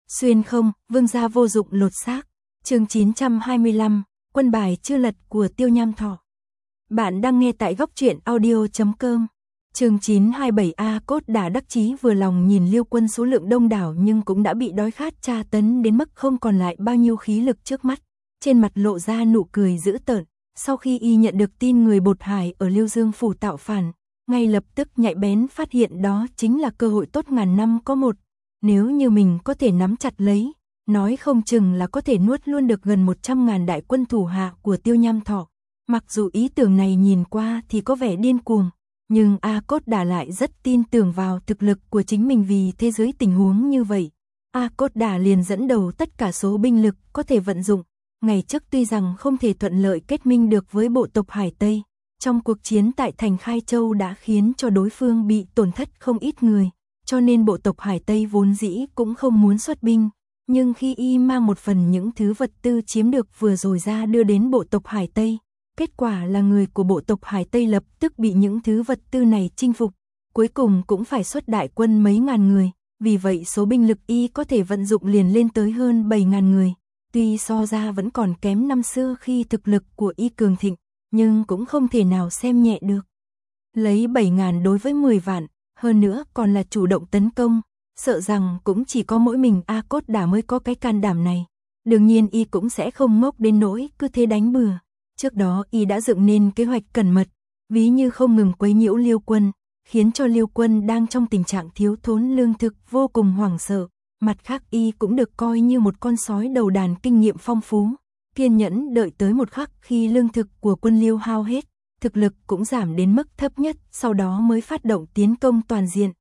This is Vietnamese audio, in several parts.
Xuyên không, vương gia vô dụng lột xác. Chương 925, quân bài chưa lật của Tiêu Nham Thọ. Bạn đang nghe tại góc truyện audio.com. Chương 927A Cốt Đả đắc chí vừa lòng nhìn Liêu Quân số lượng đông đảo nhưng cũng đã bị đói khát tra tấn đến mức không còn lại bao nhiêu khí lực trước mắt. Trên mặt lộ ra nụ cười dữ tợn, sau khi y nhận được tin người Bột Hải ở Liêu Dương phủ tạo phản, ngay lập tức nhạy bén phát hiện đó chính là cơ hội tốt ngàn năm có một. Nếu như mình có thể nắm chặt lấy, nói không chừng là có thể nuốt luôn được gần 100.000 đại quân thủ hạ của Tiêu Nham Thọ. Mặc dù ý tưởng này nhìn qua thì có vẻ điên cuồng, nhưng A Cốt Đả lại rất tin tưởng vào thực lực của chính mình vì thế giới tình huống như vậy. A Cốt Đả liền dẫn đầu tất cả số binh lực có thể vận dụng. Ngày trước tuy rằng không thể thuận lợi kết minh được với bộ tộc Hải Tây, trong cuộc chiến tại thành Khai Châu đã khiến cho đối phương bị tổn thất không ít người, cho nên bộ tộc Hải Tây vốn dĩ cũng không muốn xuất binh. Nhưng khi y mang một phần những thứ vật tư chiếm được vừa rồi ra đưa đến bộ tộc Hải Tây, kết quả là người của bộ tộc Hải Tây lập tức bị những thứ vật tư này chinh phục, cuối cùng cũng phải xuất đại quân mấy ngàn người, vì vậy số binh lực y có thể vận dụng liền lên tới hơn 7.000 người. Tuy so ra vẫn còn kém năm xưa khi thực lực của y cường thịnh, nhưng cũng không thể nào xem nhẹ được. Lấy 7.000 đối với 10 vạn, hơn nữa còn là chủ động tấn công, sợ rằng cũng chỉ có mỗi mình A Cốt Đả mới có cái can đảm này. Đương nhiên y cũng sẽ không ngốc đến nỗi cứ thế đánh bừa. Trước đó y đã dựng nên kế hoạch cẩn mật, ví như không ngừng quấy nhiễu Liêu Quân, khiến cho Liêu Quân đang trong tình trạng thiếu thốn lương thực vô cùng hoảng sợ. Mặt khác y cũng được coi như một con sói đầu đàn kinh nghiệm phong phú, kiên nhẫn đợi tới một khắc khi lương thực của quân Liêu hao hết, thực lực cũng giảm đến mức thấp nhất, sau đó mới phát động tiến công toàn diện.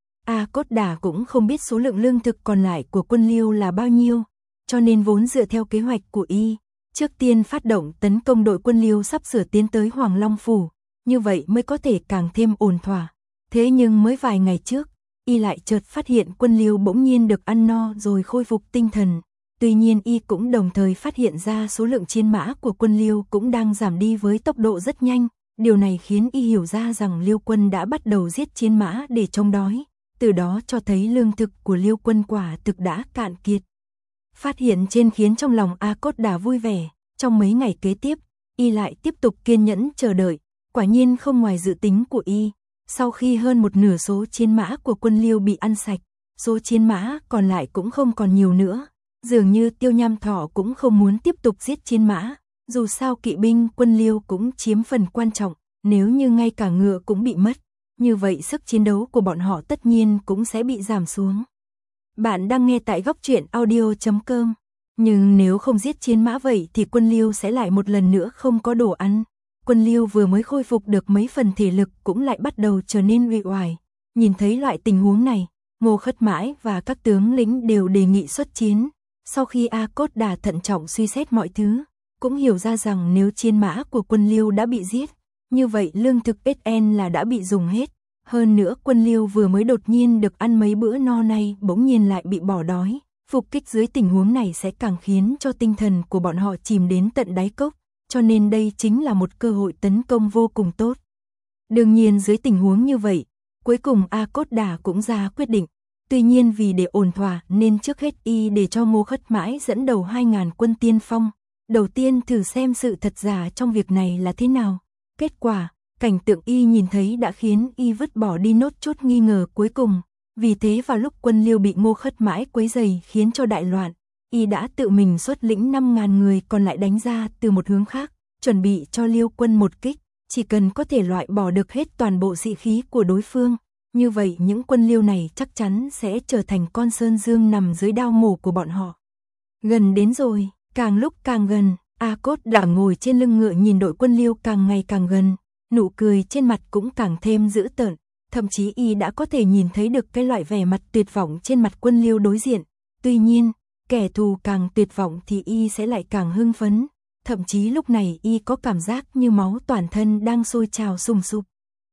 A Cốt Đả cũng không biết số lượng lương thực còn lại của quân Liêu là bao nhiêu, cho nên vốn dựa theo kế hoạch của y, trước tiên phát động tấn công đội quân Liêu sắp sửa tiến tới Hoàng Long Phủ, như vậy mới có thể càng thêm ổn thỏa. Thế nhưng mới vài ngày trước, y lại chợt phát hiện quân Liêu bỗng nhiên được ăn no rồi khôi phục tinh thần. Tuy nhiên y cũng đồng thời phát hiện ra số lượng chiến mã của quân Liêu cũng đang giảm đi với tốc độ rất nhanh. Điều này khiến y hiểu ra rằng Liêu Quân đã bắt đầu giết chiến mã để chống đói, từ đó cho thấy lương thực của Liêu Quân quả thực đã cạn kiệt. Phát hiện trên khiến trong lòng A Cốt Đả vui vẻ, trong mấy ngày kế tiếp, y lại tiếp tục kiên nhẫn chờ đợi, quả nhiên không ngoài dự tính của y. Sau khi hơn một nửa số chiến mã của quân Liêu bị ăn sạch, số chiến mã còn lại cũng không còn nhiều nữa. Dường như Tiêu Nham Thọ cũng không muốn tiếp tục giết chiến mã, dù sao kỵ binh quân Liêu cũng chiếm phần quan trọng, nếu như ngay cả ngựa cũng bị mất, như vậy sức chiến đấu của bọn họ tất nhiên cũng sẽ bị giảm xuống. Bạn đang nghe tại góc truyện audio.com, nhưng nếu không giết chiến mã vậy thì quân Liêu sẽ lại một lần nữa không có đồ ăn. Quân Liêu vừa mới khôi phục được mấy phần thể lực cũng lại bắt đầu trở nên uể oải. Nhìn thấy loại tình huống này, Ngô Khất Mãi và các tướng lĩnh đều đề nghị xuất chiến. Sau khi A Cốt Đả thận trọng suy xét mọi thứ, cũng hiểu ra rằng nếu chiến mã của quân Liêu đã bị giết, như vậy lương thực SN là đã bị dùng hết. Hơn nữa quân Liêu vừa mới đột nhiên được ăn mấy bữa no nay bỗng nhiên lại bị bỏ đói. Phục kích dưới tình huống này sẽ càng khiến cho tinh thần của bọn họ chìm đến tận đáy cốc. Cho nên đây chính là một cơ hội tấn công vô cùng tốt. Đương nhiên dưới tình huống như vậy, cuối cùng A Cốt Đả cũng ra quyết định. Tuy nhiên vì để ổn thỏa nên trước hết y để cho Ngô Khất Mãi dẫn đầu 2.000 quân tiên phong. Đầu tiên thử xem sự thật giả trong việc này là thế nào. Kết quả, cảnh tượng y nhìn thấy đã khiến y vứt bỏ đi nốt chút nghi ngờ cuối cùng. Vì thế vào lúc quân Liêu bị Ngô Khất Mãi quấy rầy khiến cho đại loạn, y đã tự mình xuất lĩnh 5.000 người còn lại đánh ra từ một hướng khác, chuẩn bị cho Liêu Quân một kích, chỉ cần có thể loại bỏ được hết toàn bộ sĩ khí của đối phương. Như vậy những quân Liêu này chắc chắn sẽ trở thành con sơn dương nằm dưới đao mổ của bọn họ. Gần đến rồi, càng lúc càng gần, A Cốt Đả ngồi trên lưng ngựa nhìn đội quân Liêu càng ngày càng gần, nụ cười trên mặt cũng càng thêm dữ tợn, thậm chí y đã có thể nhìn thấy được cái loại vẻ mặt tuyệt vọng trên mặt quân Liêu đối diện. Tuy nhiên, kẻ thù càng tuyệt vọng thì y sẽ lại càng hưng phấn, thậm chí lúc này y có cảm giác như máu toàn thân đang sôi trào sùng sục.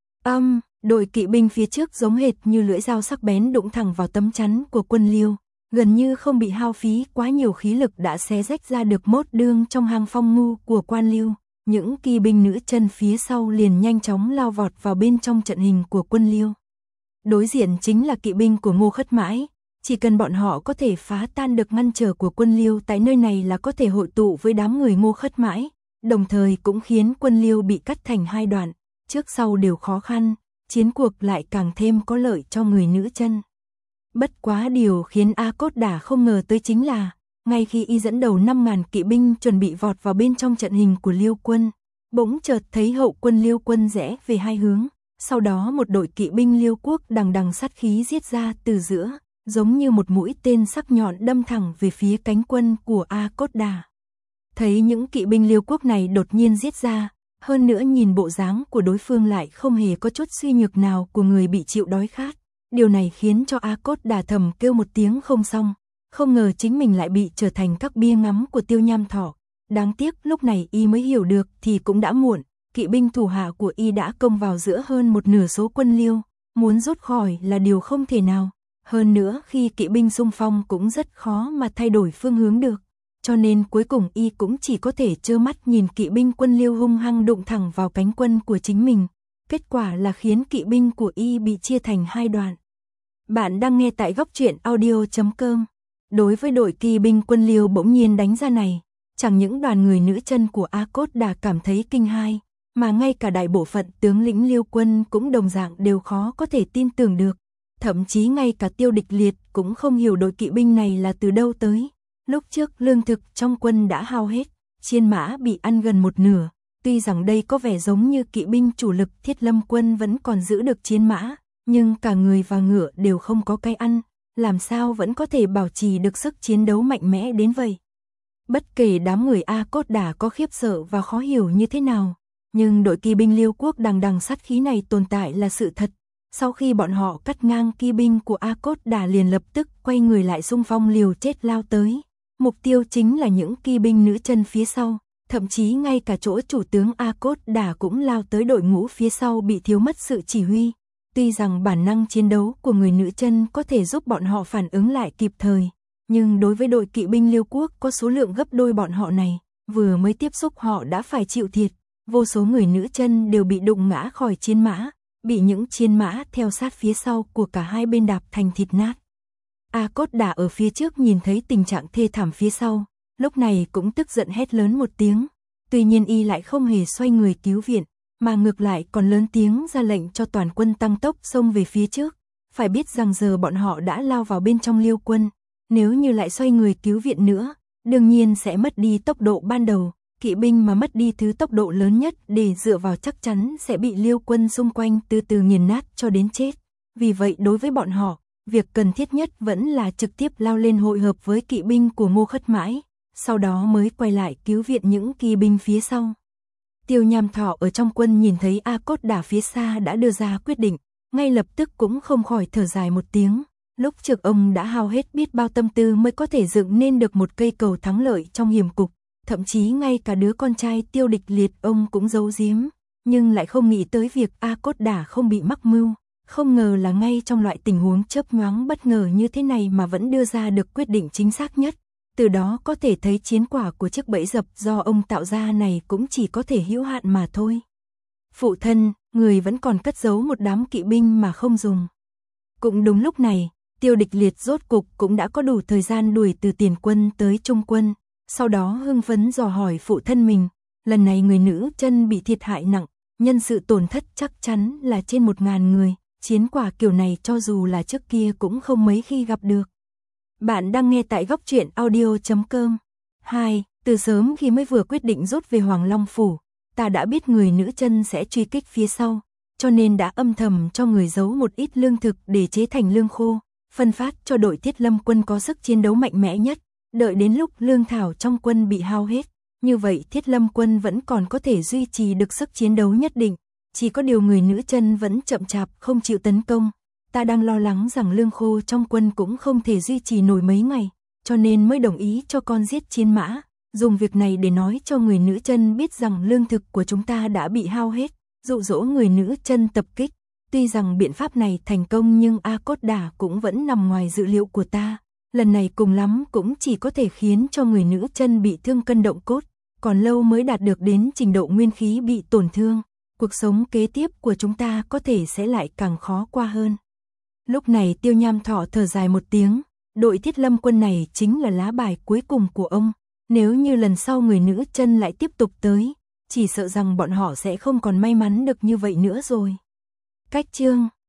Đội kỵ binh phía trước giống hệt như lưỡi dao sắc bén đụng thẳng vào tấm chắn của quân Liêu, gần như không bị hao phí quá nhiều khí lực đã xé rách ra được mốt đương trong hang phong ngu của quan Liêu. Những kỵ binh nữ chân phía sau liền nhanh chóng lao vọt vào bên trong trận hình của quân Liêu. Đối diện chính là kỵ binh của Ngô Khất Mãi, Chỉ cần bọn họ có thể phá tan được ngăn trở của quân Liêu tại nơi này là có thể hội tụ với đám người Ngô Khất Mãi, đồng thời cũng khiến quân Liêu bị cắt thành hai đoạn, trước sau đều khó khăn, chiến cuộc lại càng thêm có lợi cho người nữ chân. Bất quá điều khiến A Cốt Đả không ngờ tới chính là, ngay khi y dẫn đầu 5.000 kỵ binh chuẩn bị vọt vào bên trong trận hình của Liêu quân, bỗng chợt thấy hậu quân Liêu quân rẽ về hai hướng, sau đó một đội kỵ binh Liêu quốc đằng đằng sát khí giết ra từ giữa, giống như một mũi tên sắc nhọn đâm thẳng về phía cánh quân của A Cốt Đả. Thấy những kỵ binh Liêu quốc này đột nhiên giết ra, hơn nữa nhìn bộ dáng của đối phương lại không hề có chút suy nhược nào của người bị chịu đói khát. Điều này khiến cho A Cốt Đả thầm kêu một tiếng không xong, không ngờ chính mình lại bị trở thành các bia ngắm của Tiêu Nham Thọ. Đáng tiếc lúc này y mới hiểu được thì cũng đã muộn, kỵ binh thủ hạ của y đã công vào giữa hơn một nửa số quân Liêu, muốn rút khỏi là điều không thể nào. Hơn nữa khi kỵ binh xung phong cũng rất khó mà thay đổi phương hướng được, cho nên cuối cùng y cũng chỉ có thể trơ mắt nhìn kỵ binh quân Liêu hung hăng đụng thẳng vào cánh quân của chính mình. Kết quả là khiến kỵ binh của y bị chia thành hai đoạn. Bạn đang nghe tại góc truyện audio.com. Đối với đội kỵ binh quân Liêu bỗng nhiên đánh ra này, chẳng những đoàn người nữ chân của A Cốt Đả cảm thấy kinh hai, mà ngay cả đại bộ phận tướng lĩnh Liêu quân cũng đồng dạng đều khó có thể tin tưởng được. Thậm chí ngay cả Tiêu Địch Liệt cũng không hiểu đội kỵ binh này là từ đâu tới. Lúc trước lương thực trong quân đã hao hết, chiến mã bị ăn gần một nửa. Tuy rằng đây có vẻ giống như kỵ binh chủ lực Thiết Lâm quân vẫn còn giữ được chiến mã, nhưng cả người và ngựa đều không có cái ăn, làm sao vẫn có thể bảo trì được sức chiến đấu mạnh mẽ đến vậy. Bất kể đám người A Cốt Đả có khiếp sợ và khó hiểu như thế nào, nhưng đội kỵ binh Liêu quốc đằng đằng sát khí này tồn tại là sự thật. Sau khi bọn họ cắt ngang kỵ binh của A Cốt Đả liền lập tức quay người lại xung phong liều chết lao tới. Mục tiêu chính là những kỵ binh nữ chân phía sau, thậm chí ngay cả chỗ chủ tướng A Cốt Đả cũng lao tới đội ngũ phía sau bị thiếu mất sự chỉ huy. Tuy rằng bản năng chiến đấu của người nữ chân có thể giúp bọn họ phản ứng lại kịp thời, nhưng đối với đội kỵ binh Liêu quốc có số lượng gấp đôi bọn họ này, vừa mới tiếp xúc họ đã phải chịu thiệt, vô số người nữ chân đều bị đụng ngã khỏi chiến mã, bị những chiến mã theo sát phía sau của cả hai bên đạp thành thịt nát. A Cốt Đả ở phía trước nhìn thấy tình trạng thê thảm phía sau, lúc này cũng tức giận hét lớn một tiếng, tuy nhiên y lại không hề xoay người cứu viện, mà ngược lại còn lớn tiếng ra lệnh cho toàn quân tăng tốc xông về phía trước. Phải biết rằng giờ bọn họ đã lao vào bên trong Liêu quân, nếu như lại xoay người cứu viện nữa, đương nhiên sẽ mất đi tốc độ ban đầu, kỵ binh mà mất đi thứ tốc độ lớn nhất để dựa vào chắc chắn sẽ bị Liêu quân xung quanh từ từ nghiền nát cho đến chết. Vì vậy đối với bọn họ, việc cần thiết nhất vẫn là trực tiếp lao lên hội hợp với kỵ binh của Ngô Khất Mãi, sau đó mới quay lại cứu viện những kỵ binh phía sau. Tiêu Nham Thọ ở trong quân nhìn thấy A Cốt Đả phía xa đã đưa ra quyết định, ngay lập tức cũng không khỏi thở dài một tiếng. Lúc trước ông đã hao hết biết bao tâm tư mới có thể dựng nên được một cây cầu thắng lợi trong hiểm cục, thậm chí ngay cả đứa con trai Tiêu Địch Liệt ông cũng giấu giếm, nhưng lại không nghĩ tới việc A Cốt Đả không bị mắc mưu. Không ngờ là ngay trong loại tình huống chớp nhoáng bất ngờ như thế này mà vẫn đưa ra được quyết định chính xác nhất. Từ đó có thể thấy chiến quả của chiếc bẫy dập do ông tạo ra này cũng chỉ có thể hữu hạn mà thôi. Phụ thân, người vẫn còn cất giấu một đám kỵ binh mà không dùng. Cũng đúng lúc này, Tiêu Địch Liệt rốt cục cũng đã có đủ thời gian đuổi từ tiền quân tới trung quân. Sau đó hưng phấn dò hỏi phụ thân mình, lần này người nữ chân bị thiệt hại nặng, nhân sự tổn thất chắc chắn là trên 1.000 người. Chiến quả kiểu này cho dù là trước kia cũng không mấy khi gặp được. Bạn đang nghe tại góc truyện audio.com. 2. Từ sớm khi mới vừa quyết định rút về Hoàng Long Phủ, ta đã biết người nữ chân sẽ truy kích phía sau, cho nên đã âm thầm cho người giấu một ít lương thực để chế thành lương khô, phân phát cho đội Thiết Lâm quân có sức chiến đấu mạnh mẽ nhất, đợi đến lúc lương thảo trong quân bị hao hết, như vậy Thiết Lâm quân vẫn còn có thể duy trì được sức chiến đấu nhất định. Chỉ có điều người nữ chân vẫn chậm chạp không chịu tấn công, ta đang lo lắng rằng lương khô trong quân cũng không thể duy trì nổi mấy ngày, cho nên mới đồng ý cho con giết chiến mã, dùng việc này để nói cho người nữ chân biết rằng lương thực của chúng ta đã bị hao hết, dụ dỗ người nữ chân tập kích. Tuy rằng biện pháp này thành công nhưng A Cốt Đả cũng vẫn nằm ngoài dự liệu của ta, lần này cùng lắm cũng chỉ có thể khiến cho người nữ chân bị thương cân động cốt, còn lâu mới đạt được đến trình độ nguyên khí bị tổn thương. Cuộc sống kế tiếp của chúng ta có thể sẽ lại càng khó qua hơn. Lúc này Tiêu Nham Thọ thở dài một tiếng, Đội Thiết Lâm Quân này chính là lá bài cuối cùng của ông. Nếu như lần sau người nữ chân lại tiếp tục tới, chỉ sợ rằng bọn họ sẽ không còn may mắn được như vậy nữa rồi. Cách chương